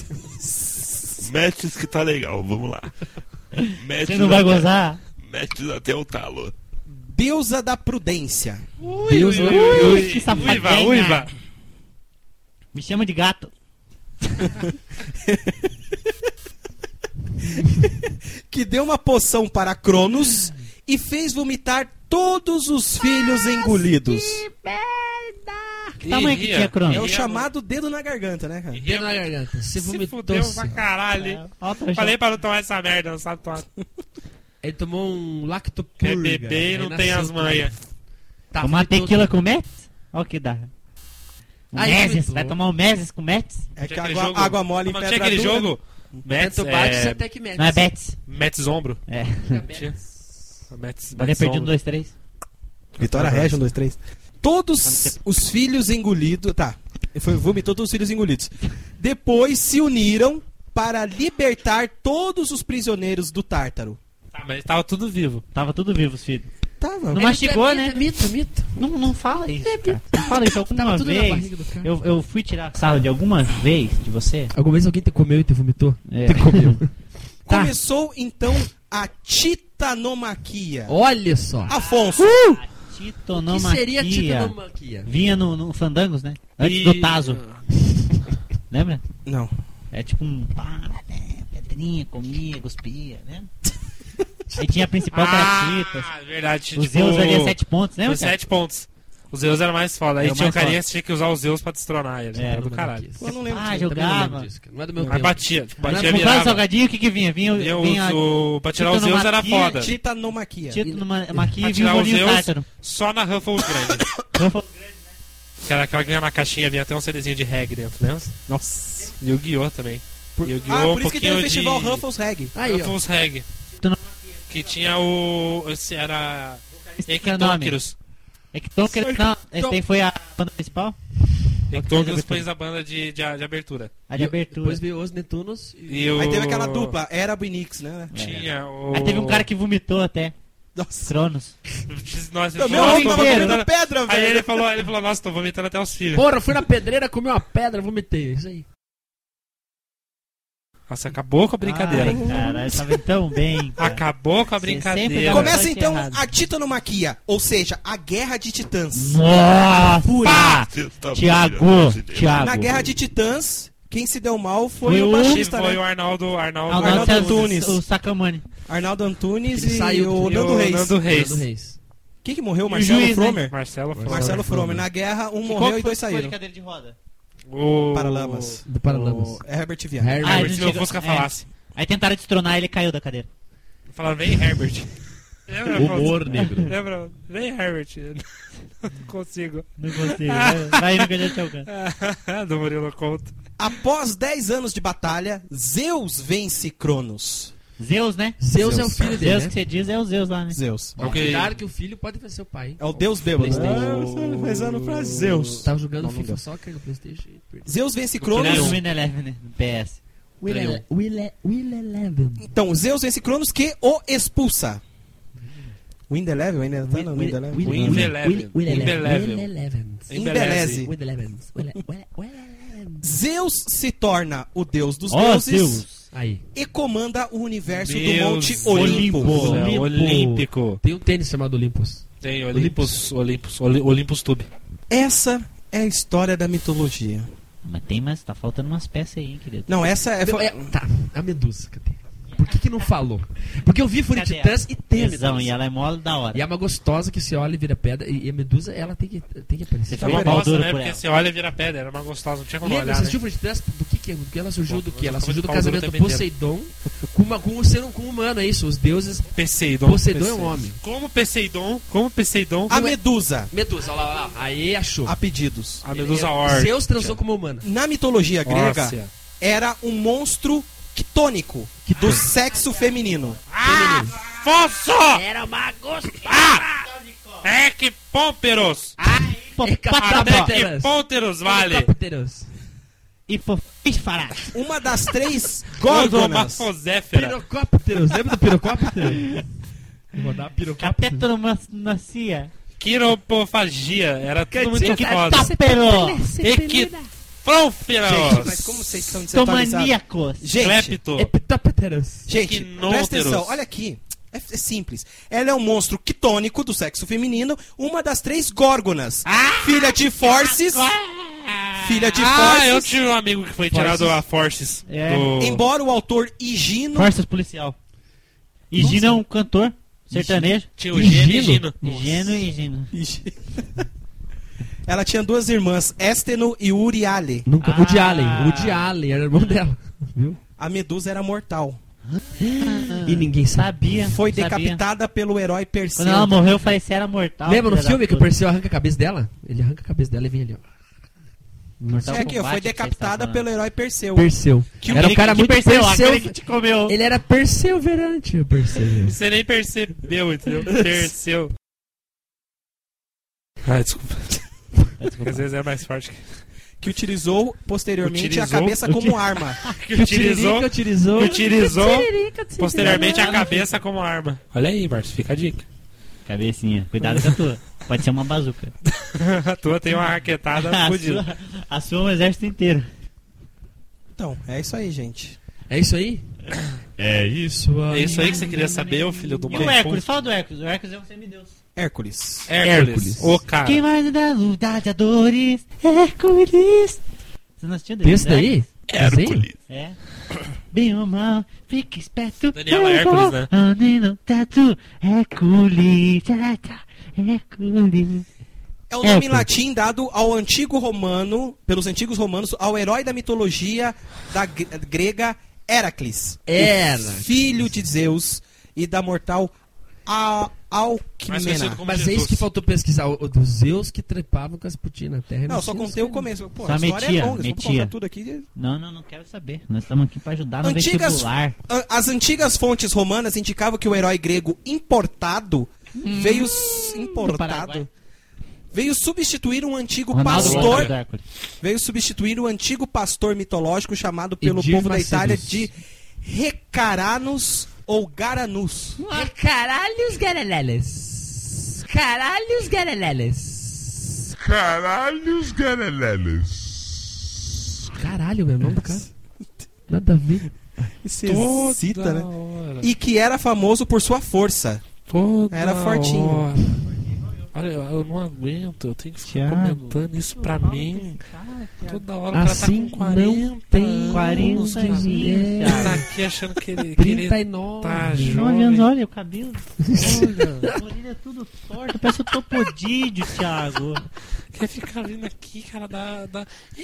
Metes que tá legal, vamos lá. Metes Você não vai até- gozar? Metes até o talo. Deusa da prudência. Deus, ui, ui, ui, ui, ui. que safadinha. Uiva, uiva. Me chama de gato. Que deu uma poção para Cronos e fez vomitar todos os filhos engolidos. Que tamanho que ria. tinha Cronos? É o Ria, chamado dedo na garganta, né, cara? Dedo na garganta. Você Se vomitou. fudeu pra caralho. Alta Falei pra não tomar essa merda, não sabe tomar. Ele tomou um lactopurga. Quer beber e não Aí tem nasceu as manhas. Tá, Tomar vomitou tequila tudo. com Mets? Olha o que dá. Um Aí Meses, vomitou. vai tomar um Meses com Mets? É que Tinha aquele água, jogo- água mole em Como pedra tinha aquele dura. jogo? Mets, Tanto bate, é... até que mete. Não é Bets. Mets ombro. É. Tinha. Mets, Valeu, Mets perdi um, ombro. dois, três. Vitória Regia, um, dois, três. Todos os filhos engolidos. Tá. Foi, vomitou todos os filhos engolidos. Depois se uniram para libertar todos os prisioneiros do Tártaro. Tá, mas tava tudo vivo. Tava tudo vivo, os filhos. Tava. Não mastigou, é né? mito, é mito. Não, não fala isso, cara. Não fala isso alguma Tava tudo na vez. barriga do cara. Eu, eu fui tirar sarro de alguma vez de você? Alguma vez alguém te comeu e te vomitou? É. Te comeu. Tá. Começou então a titanomaquia. Olha só. Afonso. O que Titonomaquia. seria titanomaquia? Vinha no, no Fandangos, né? Antes E- do Tazo. Lembra? Não. É tipo um... pá, né, pedrinha, comia, cuspia, né? Aí tinha a principal que era Titas. Ah, verdade. Os tipo, Zeus valia sete pontos, lembra? Os cara? sete pontos. O Zeus era mais foda. Aí Era o tinha o mais carinha que tinha que usar o Zeus pra destronar ele. É, Era do caralho. Eu não lembro Ah, disso. Também não lembro jogava. disso, cara. Não é do meu Mas tempo. batia. Tipo, batia, Comprava o virava. salgadinho, o que que vinha? Vinha, Vinha vinha o, o, pra tirar o Zeus era titanomaquia, foda. Titanomaquia. Tito numa maquia Pra e vinha tirar o o bolinho Zeus tártaro. só na Ruffles grande. Que era aquela que vinha na caixinha, vinha até um CDzinho de reggae dentro, lembra? Nossa. Yu-Gi-Oh! Também. Yu-Gi-Oh! Ah, um por isso que tem o pouquinho festival de... Ruffles Reggae. Aí, ó. Ruffles Reggae. Que tinha o... Esse era... Esse que é o nome. Ectônquiros. Ectônquiros, não, esse daí foi a banda principal? Ectônquiros fez a banda de, de, de abertura. A de abertura. Depois veio os Netunos e... E o... Aí teve aquela dupla, Era e Nix, né? Tinha o... Aí teve um cara que vomitou até. Nossa. Cronos. Nossa, ele Também falou, eu "Nossa, tô tava inteiro. comendo vomitando." pedra, Aí velho. ele falou, ele falou, nossa, tô vomitando até os filhos. Porra, fui na pedreira, comi uma pedra, vomitei. Isso aí. Nossa, acabou com a brincadeira. Ai, caralho, tava tão bem. cara. Acabou com a Você brincadeira. sempre dá- Começa Vai então errado. a Titanomaquia, ou seja, a Guerra de Titãs. Nossa! Você tá Thiago, brilhando, Thiago. Na Guerra de Titãs, quem se deu mal foi, Foi o o- baixista, Foi né? o Arnaldo, Arnaldo, Arnaldo Arnaldo Antunes. Antunes. O Sacamani. Arnaldo Antunes Ele e saiu o e Nando o Reis. Nando Reis. Fernando Reis. Quem que morreu? E o Marcelo juiz, né? Fromer? Marcelo foi. Marcelo Fromer. Fromer. Na guerra, um Qual morreu e foi dois que foi de saíram. cadeira de roda? O... Paralamas. Do Paralamas. O Herbert Viana. Herbert. Ah, Herbert, ele se não o chegou- Fusca é. falasse. Aí tentaram destronar e ele caiu da cadeira. Falaram, vem Herbert. Lembra, Humor Fausto? negro. Lembra? Vem Herbert. Não consigo. Não consigo. Vai no que a gente alcança. Do Murilo Couto. Após dez anos de batalha, Zeus vence Cronos. Zeus, né? Zeus, Zeus. é o filho dele, Zeus né? que você diz é o Zeus lá, né? Zeus. Ó, Ok. Cuidado que o filho pode ser seu pai, hein? É o deus bêbado. PlayStation. Ah, rezando pra Zeus. Tava jogando Não, não FIFA deu. Soccer no PlayStation. e perdeu. Zeus vence Ele Cronos. era o Win Eleven, né? No P S. Will, Ganhou. Ele- Will, E- Will Eleven. Então, Zeus vence Cronos que o expulsa. Wind Eleven? Ainda tá no Wind Eleven? Wind Eleven. Will Wind Eleven. Will Eleven. Embeleze. Will Eleven. Will Will- Will Eleven. Zeus se torna o deus dos Ó, deuses Zeus. Aí. e comanda o universo do Deus Monte Olimpo. Olimpo. É, Olimpo. Olímpico. Tem um tênis chamado Olympus. Tem Olympus, Olympus, Oli- Olympus Tube. Essa é a história da mitologia. Mas tem mais, tá faltando umas peças aí, hein, querido. Não, essa é... É, tá, a Medusa, cadê? Por que que não falou? Porque eu vi Fúria de Cadê Titãs e tem a Tesão, Medusa. e ela é mole da hora. E é uma gostosa que você olha e vira pedra. E e a Medusa, ela tem que, tem que aparecer. Você Foi Foi uma pau bosta, duro né? por Porque ela. você olha e vira pedra. Era uma gostosa, não tinha como Lembra, olhar, você né? assistiu Fúria de Titãs? Do que que, do que ela surgiu do que? Ela Ela surgiu do ficava de pau duro casamento o tempo Poseidon com, uma, com um ser com um humano, é isso. Os deuses. Poseidon. Poseidon é um homem. Como Poseidon, como Poseidon, A Medusa, Medusa, olha lá, olha lá. Aí achou. a pedidos. a Medusa Orc. Zeus transou como humano. Na mitologia grega, Óssea. era um monstro quitônico do sexo feminino. Ah! Fosso! Era uma gostosa. Ah! É que Pómperos! Pô, É capaz- patapó. Até que Pómperos vale! Helicópteros. E fofisfará. Uma das três górgonas. Gorgonafoséfera. Pirocópteros. Lembra do pirocóptero? Vou rodar pirocóptero. Catetonomacia. Quiropofagia. Era tudo muito dizer, foda. Tapero. Equifrônferos. Gente, mas como vocês estão desatualizados? Tomaníacos. Gente, Clepto. Epitópteros. gente, Quinôteros. presta atenção, olha aqui. É, é simples. Ela é um monstro quitônico do sexo feminino, uma das três górgonas. Filha de Forces. Filha de Ah, eu Forces. tive um amigo que foi tirado a Forces. É. do- Embora o autor Higino. Forças policial. Higino é um cantor sertanejo. Tinha o Gino e Higino? Gino. Higino e Higino. Ela tinha duas irmãs, Ésteno e Uriale. Nunca. Ah. Woody Allen. Woody Allen era irmão dela. Viu? A Medusa era mortal. E ninguém sabe. Sabia. Foi sabia. decapitada pelo herói Perseu. Quando ela morreu, eu falei se era mortal. Lembra no filha da filme que o puta. Perseu arranca a cabeça dela? Ele arranca a cabeça dela e vem ali, ó. Mortal É que Kombat, foi que decapitada você tá pelo herói Perseu. Perseu. Que Era um cara que muito Perseu, Perseu. aquele que te comeu. Ele era perseverante, o Perseu. Você nem percebeu, entendeu? Perceu. Ah, desculpa. Às vezes é mais forte que... Que utilizou posteriormente Utilizou? a cabeça como arma. Que utilizou, utilizou. que utilizou posteriormente a cabeça como arma. Olha aí, Márcio, fica a dica. Cabecinha. Cuidado com a tua. Pode ser uma bazuca. A tua tem uma raquetada a, fodida. sua, a sua é um exército inteiro. Então, é isso aí, gente. É isso aí? É isso É isso aí que você queria saber, ô filho do E mal. o Hércules? Fala do Hércules. O Hércules é um semideus. Hércules. Hércules. O cara. Quem vai dar luta de dores? Hércules. Você não assistiu dele? Esse daí? Hércules. É. Bem ou mal, fica esperto. Daniela Hércules, né? Anino tatu, Hércules. Hércules. É o nome em Hércules. latim dado ao antigo romano, pelos antigos romanos, ao herói da mitologia da gre- grega Heracles. Heracles. Filho de Zeus e da mortal A- Mais conhecido Alcmena. como Mas é Jesus. isso que faltou pesquisar, o, o dos Zeus que trepavam com as putinas na terra. Não, só tinha contei o isso, começo. Pô, Só a história metia, é longa, se for metia. contar tudo aqui... Não, não, não quero saber. Nós estamos aqui pra ajudar no Antigas, vestibular. a- as antigas fontes romanas indicavam que o herói grego importado veio s- importado Paraguai. veio substituir um antigo Ronaldo pastor Ronaldo do Hércules. veio substituir um antigo pastor mitológico chamado pelo Edir povo da Macedos. Itália de Recaranos ou Garanus. Caralhos garaleles. Caralhos garaleles. Caralhos garaleles. Caralho, meu nome do cara. Nada a ver. Isso Toda excita, né? hora. E que era famoso por sua força. Toda Era fortinho. hora. Olha, eu eu não aguento, eu tenho que ficar Thiago. comentando isso pra mim. Toda hora o cara Assim tá com quarenta não tem anos, quarenta cara. anos, Ele Thiago. tá aqui achando que ele, que ele trinta e nove. tá nove jovem. anos, olha o cabelo. Olha, A orelha é tudo torta, parece o Topodídio, Thiago. quer ficar vindo aqui, cara, da... da...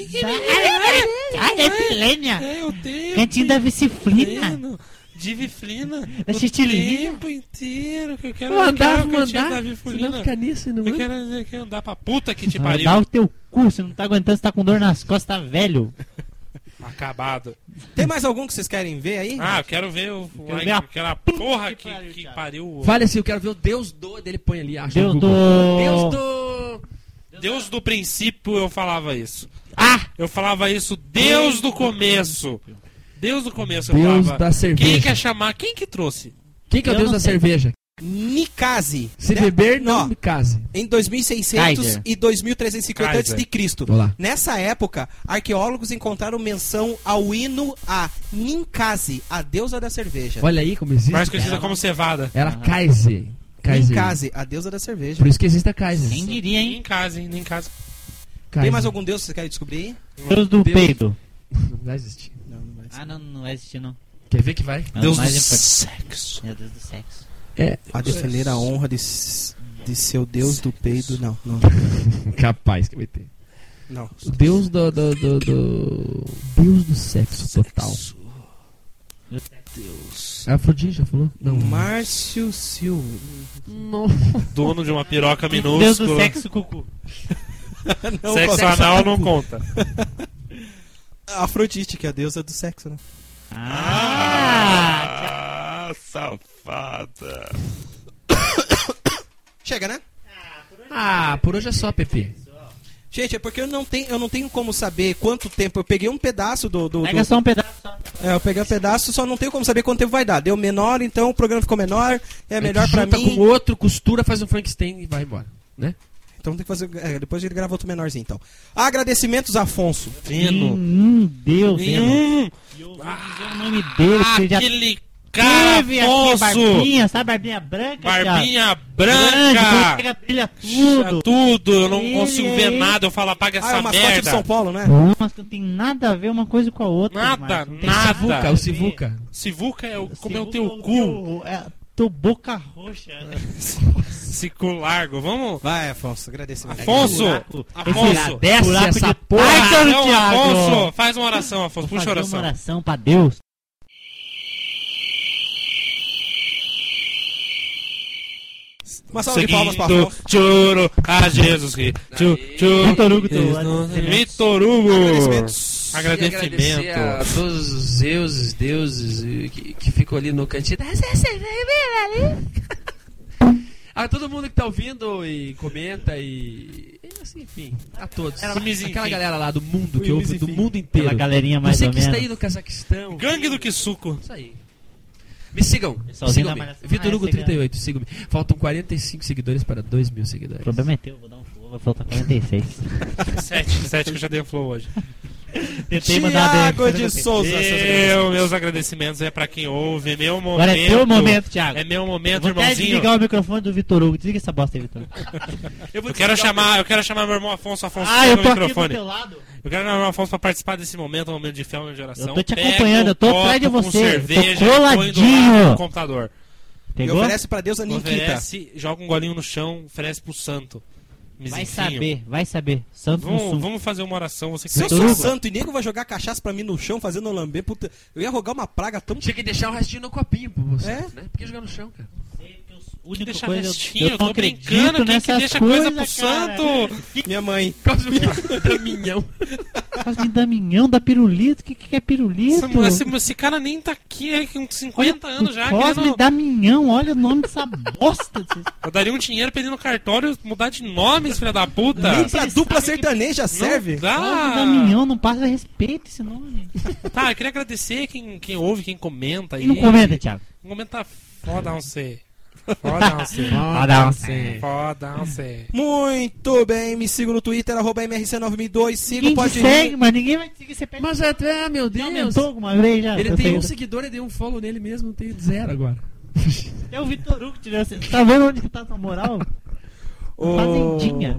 Ah, é filênia. É, eu tenho. Cantinho da Viciflina. Tendo, Diviflina. Da O Chitilina. tempo inteiro que eu quero Eu andava, eu quero o cantinho mandar. da Senão Diviflina. fica nisso, não Eu é? quero, eu quero andar pra puta que te Ah, pariu. dá o teu cu, você não tá aguentando, você tá com dor nas costas, tá velho. Acabado. Tem mais algum que vocês querem ver aí? Ah, eu quero ver o. Quero ver a aquela porra que que, pariu, que Thiago. pariu. o- Fale assim, eu quero ver o Deus do... Dele põe ali, acha Deus no Google. do- Deus do... Deus do princípio eu falava isso. Ah! Eu falava isso Deus do começo. Deus do começo eu Deus falava. da cerveja. Quem quer chamar? Quem que trouxe? Quem que é o Eu Deus não da sei. cerveja? Nicase. Se Né? beber, não Ó, me case. em dois mil e seiscentos Kaiser. e dois mil trezentos e cinquenta Kaiser. antes de Cristo. Olá. Nessa época, arqueólogos encontraram menção ao hino a Ninkasi, a deusa da cerveja. Olha aí como existe. Mais conhecida como cevada. Era Kaiser. Kaiser. Ninkasi, a deusa da cerveja. Por isso que existe a Kaiser. Quem diria, Nem em hein? casa, hein? Nem em casa. Tem Kaiser. mais algum deus que vocês querem descobrir? Deus do Deus. peido. Não vai existir. Não, não vai ser. Ah, não, não vai existir, não. Quer ver que vai? É o Deus do mais importante. sexo. É o Deus do sexo. É. A defender a honra de, s- de seu deus do peido. Não, não, Capaz que vai ter. não. O Deus do, do, do, do- Deus do sexo total. Deus. É Afrodite, já falou? Não. Márcio Silva. Não. Dono de uma piroca Deus minúscula. do sexo, cucu. Não, Sexo sexo anal não conta. Afrodite, que é a deusa do sexo, né? Ah! Ah, safada. Chega, né? Ah, por hoje é só, Pepe. Gente, é porque eu não tenho, eu não tenho como saber quanto tempo. Eu peguei um pedaço do. do, Pega do- só um pedaço. Só. É, eu peguei um pedaço, só não tenho como saber quanto tempo vai dar. Deu menor, então o programa ficou menor. É melhor pra Junta mim. com outro, costura, faz um Frankenstein e vai embora. Né? Então tem que fazer. É, depois ele grava outro menorzinho, então. Agradecimentos, Afonso. Fino. Hum, Deus, Deus. Hum. E eu vou dizer o nome dele, que ele já Aquele cara, teve aqui, Afonso. barbinha, sabe? Barbinha branca. Barbinha Grande, branca. pega, brilha tudo. Tudo, eu não Ele consigo ver aí. nada. Eu falo, apaga Ah, é essa o mascote de merda. São Paulo, né? Não, mas não tem nada a ver uma coisa com a outra. Nada, Marcos. Não tem nada. Sivuca, o Sivuca. Sivuca é o, como é o Sivuca teu cu. teu- É, teu boca roxa. Cico largo. Vamos. Vai, Afonso, agradecimento. Afonso. buraco. Afonso. Desce Buraco essa de porra. Python, Então, Thiago. Afonso, faz uma oração, Afonso. Vou Puxa a fazer uma oração. oração pra Deus. Uma salva de palmas pra Seguindo Afonso. choro a Jesus Cristo. Chu- chu- Vitor Hugo, teu- Vitor Hugo. Agradecimentos. E agradecer a Agradecimento. todos os deuses, deuses eh, que, que ficam ali no cantinho. A todo mundo que tá ouvindo e comenta e. e assim, enfim, a todos. Mas, enfim. Aquela galera lá do mundo que Mas, ouve, do enfim. mundo inteiro. Aquela galerinha mais Você ou que está menos. aí no Cazaquistão. Gangue do Kisuko. Isso aí. Me sigam. Pessoalzinho Sigam da me. Malhação. Vitor Ah, Hugo é, trinta e oito, sigam-me. Faltam quarenta e cinco seguidores para dois mil O seguidores. problema é teu, vou dar um show, vai faltar quarenta e seis. Sete, sete que eu já dei o flow hoje. Tentei mandar Tiago uma de Souza. seus Eu, meus agradecimentos é pra quem ouve. É meu momento. Agora é teu momento, Thiago. É meu Eu momento, vou até irmãozinho. desligar o microfone do Vitor Hugo. Desliga essa bosta aí, Vitor Hugo. Eu quero chamar, eu quero chamar meu irmão Afonso, Afonso Ah, pega eu o tô aqui do microfone. teu lado. Eu quero chamar meu irmão Afonso pra participar desse momento, um momento de fé, um momento de oração. Eu tô te Pega acompanhando, o eu tô copo atrás de com você, cerveja tô e põe do lado coladinho. do computador. E Pegou? oferece pra Deus a Nikita. Oferece, joga um golinho no chão, oferece pro santo. Me Vai zinquinho. saber, vai saber. Santo no Vamos, sul. vamos fazer uma oração, você que Se eu tá sou em casa. santo e nego vai jogar cachaça pra mim no chão fazendo lambê, puta, eu ia rogar uma praga tão... Tinha que deixar um restinho no copinho pra você, É? né? Por que jogar no chão, cara? Única Deixa coisa, restinho, eu eu tô não brincando, acredito quem que nessas deixa coisa pro coisas, cara. santo? Minha mãe. Cosme Damião. Cosme Damião da pirulito, o que, que é pirulito? Esse, esse, esse cara nem tá aqui, é com cinquenta anos já. Cosme querendo- Damião, olha o nome dessa bosta. Eu daria um dinheiro pra ele ir no cartório mudar de nomes, filha da puta. Nem pra Eles dupla sabem que- sertaneja Não serve. dá. Cosme Damião, não passa respeito esse nome. Tá, eu queria agradecer quem, quem ouve, quem comenta aí. E não comenta, Thiago. Comenta foda um C. Foda um C. Foda um C. Foda um C. Muito bem, me siga no Twitter, arroba M R C nove mil e dois, siga o Ninguém te Pode segue, Rir. mas ninguém vai te seguir. Você pede. Mas até, meu Já Deus. aumentou alguma vez já? Ele Eu tem sei. um seguidor e deu um follow nele mesmo, tem zero agora. É o Vitor Hugo que tirou essa. Tá vendo onde que tá essa moral? Ô- Fazendinha.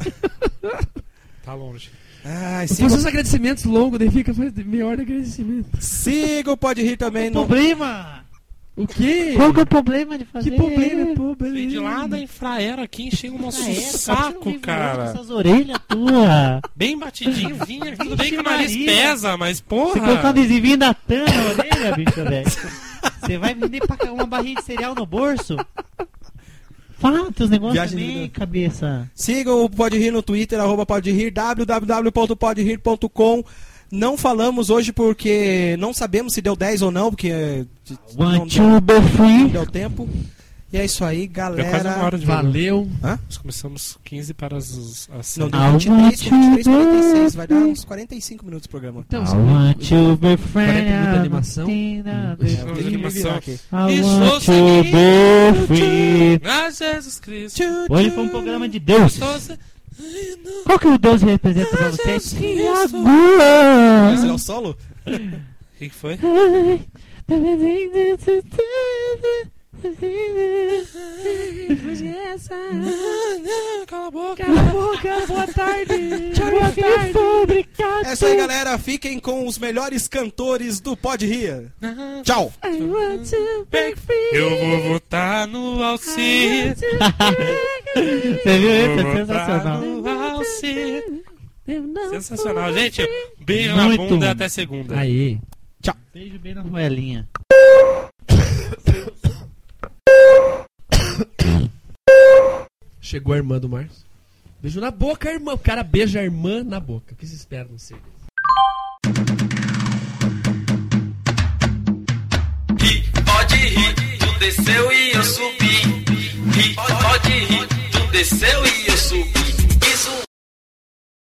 Tá longe. Ai, Faz siga, os agradecimentos longos, daí fica faz meia hora de agradecimento. siga o Pode Rir também Qual no... o problema? O quê? Qual que é o problema de fazer? Que problema, pô, Vem de beleza. lá da Infraero aqui, enchendo o nosso Ah, é? Só pra você não saco, vir voando cara. Essas orelhas tuas. Bem batidinho, vinha. Tudo bem que o Vixe nariz Maria. pesa, mas Você colocar um porra. adesivinho da Tana na orelha, bicho, velho. Você vai vender pra cá uma barrinha de cereal no bolso? Fala teus negócios Viagem de também, vida. cabeça. Siga o Pode Rir no Twitter, arroba Pode Rir, w w w ponto pode rir ponto com. Não falamos hoje porque não sabemos se deu dez ou não, porque não One, deu, two, be não free. deu tempo. E é isso aí, Deu quase uma galera. hora de programa. Valeu. Nós começamos quinze para as, as Não, sete. deu I vinte e três, want vinte e três, quarenta e seis. Vai dar to be uns quarenta e cinco minutos o programa. Então, I você- want to be free. quarenta minutos de animação. É, tem que me virar animação. aqui. I Isso, want to seguinte. be free. Ah, Jesus Cristo. Hoje foi um programa de Deus. Estou se- Qual que o Deus representa pra você? Esse Tiago. é o solo? O que que foi? Cala a boca. Cala a boca, boa tarde. Tchau, boa tarde. Fabricado. É isso aí, galera. Fiquem com os melhores cantores do Pode Rir. Tchau. I want to be free. Eu vou votar no Alcir. Você viu isso? Vou É votar sensacional. no Alcir. Sensacional, gente. Beijo na Muito bunda e bom. até segunda. Aí. Beijo bem na moelinha. Chegou a irmã do Márcio. Beijo na boca, irmã. O cara beija a irmã na boca. O que vocês esperam, não sei.